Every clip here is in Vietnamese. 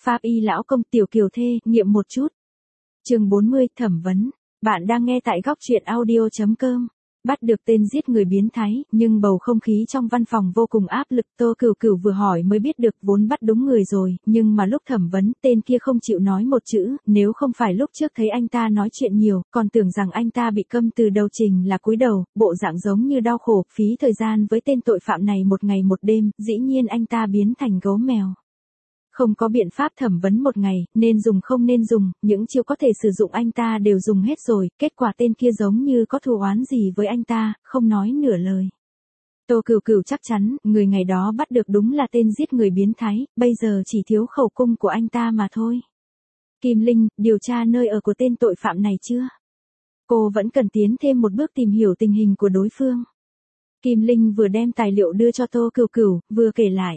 Pháp y lão công tiểu kiều thê, nghiệm một chút. Chương 40, thẩm vấn. Bạn đang nghe tại góc truyện audio.com. Bắt được tên giết người biến thái, nhưng bầu không khí trong văn phòng vô cùng áp lực. Tô Cửu Cửu vừa hỏi mới biết được vốn bắt đúng người rồi, nhưng mà lúc thẩm vấn, tên kia không chịu nói một chữ, nếu không phải lúc trước thấy anh ta nói chuyện nhiều, còn tưởng rằng anh ta bị câm từ đầu trình là cúi đầu, bộ dạng giống như đau khổ, phí thời gian với tên tội phạm này một ngày một đêm, dĩ nhiên anh ta biến thành gấu mèo. Không có biện pháp thẩm vấn một ngày, nên dùng không nên dùng, những chiêu có thể sử dụng anh ta đều dùng hết rồi, kết quả tên kia giống như có thù oán gì với anh ta, không nói nửa lời. Tô Cửu Cửu chắc chắn, người ngày đó bắt được đúng là tên giết người biến thái, bây giờ chỉ thiếu khẩu cung của anh ta mà thôi. Kim Linh, điều tra nơi ở của tên tội phạm này chưa? Cô vẫn cần tiến thêm một bước tìm hiểu tình hình của đối phương. Kim Linh vừa đem tài liệu đưa cho Tô Cửu Cửu, vừa kể lại.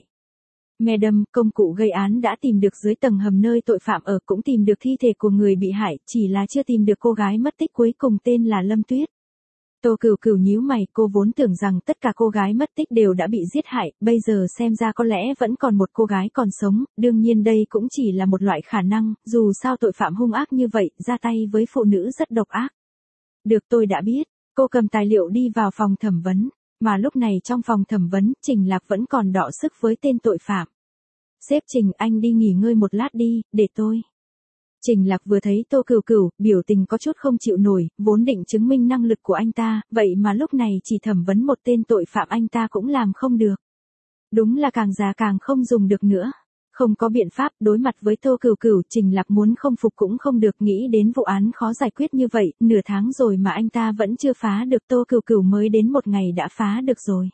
Madam, công cụ gây án đã tìm được dưới tầng hầm nơi tội phạm ở, cũng tìm được thi thể của người bị hại, chỉ là chưa tìm được cô gái mất tích cuối cùng tên là Lâm Tuyết. Tô Cửu Cửu nhíu mày, cô vốn tưởng rằng tất cả cô gái mất tích đều đã bị giết hại, bây giờ xem ra có lẽ vẫn còn một cô gái còn sống, đương nhiên đây cũng chỉ là một loại khả năng, dù sao tội phạm hung ác như vậy, ra tay với phụ nữ rất độc ác. Được, tôi đã biết. Cô cầm tài liệu đi vào phòng thẩm vấn. Mà lúc này trong phòng thẩm vấn, Trình Lạc vẫn còn đọ sức với tên tội phạm. Sếp Trình, anh đi nghỉ ngơi một lát đi, để tôi. Trình Lạc vừa thấy Tô Cửu Cửu, biểu tình có chút không chịu nổi, vốn định chứng minh năng lực của anh ta, vậy mà lúc này chỉ thẩm vấn một tên tội phạm anh ta cũng làm không được. Đúng là càng già càng không dùng được nữa. Không có biện pháp, đối mặt với Tô Cửu Cửu, Trình Lạc muốn không phục cũng không được, nghĩ đến vụ án khó giải quyết như vậy, nửa tháng rồi mà anh ta vẫn chưa phá được, Tô Cửu Cửu mới đến một ngày đã phá được rồi.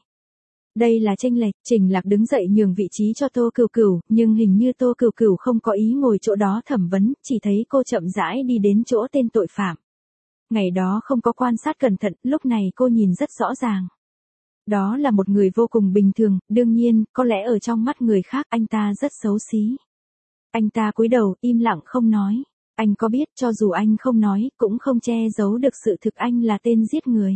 Đây là chênh lệch. Trình Lạc đứng dậy nhường vị trí cho Tô Cửu Cửu, nhưng hình như Tô Cửu Cửu không có ý ngồi chỗ đó thẩm vấn, chỉ thấy cô chậm rãi đi đến chỗ tên tội phạm. Ngày đó không có quan sát cẩn thận, lúc này cô nhìn rất rõ ràng. Đó là một người vô cùng bình thường, đương nhiên, có lẽ ở trong mắt người khác anh ta rất xấu xí. Anh ta cúi đầu, im lặng không nói. Anh có biết cho dù anh không nói, cũng không che giấu được sự thực anh là tên giết người.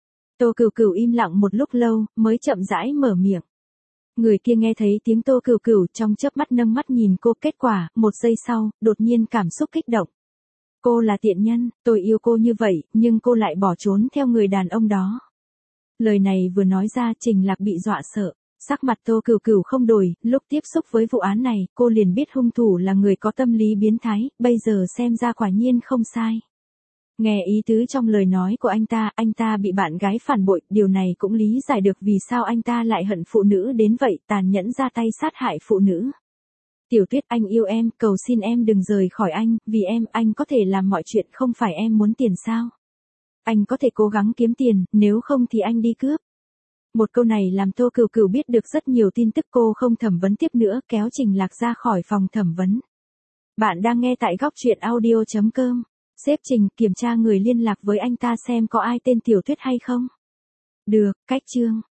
Tô Cửu Cửu im lặng một lúc lâu, mới chậm rãi mở miệng. Người kia nghe thấy tiếng Tô Cửu Cửu trong chớp mắt nâng mắt nhìn cô, kết quả, một giây sau, đột nhiên cảm xúc kích động. Cô là tiện nhân, tôi yêu cô như vậy, nhưng cô lại bỏ trốn theo người đàn ông đó. Lời này vừa nói ra, Trình Lạc bị dọa sợ. Sắc mặt Tô Cửu Cửu không đổi, lúc tiếp xúc với vụ án này, cô liền biết hung thủ là người có tâm lý biến thái, bây giờ xem ra quả nhiên không sai. Nghe ý tứ trong lời nói của anh ta bị bạn gái phản bội, điều này cũng lý giải được vì sao anh ta lại hận phụ nữ đến vậy, tàn nhẫn ra tay sát hại phụ nữ. Tiểu Tuyết, anh yêu em, cầu xin em đừng rời khỏi anh, vì em, anh có thể làm mọi chuyện, không phải em muốn tiền sao? Anh có thể cố gắng kiếm tiền, nếu không thì anh đi cướp. Một câu này làm Tô Cửu Cửu biết được rất nhiều tin tức, cô không thẩm vấn tiếp nữa, kéo Trình Lạc ra khỏi phòng thẩm vấn. Bạn đang nghe tại góc truyện audio.com. Sếp Trình, kiểm tra người liên lạc với anh ta xem có ai tên Tiểu Tuyết hay không. Được, cách chương.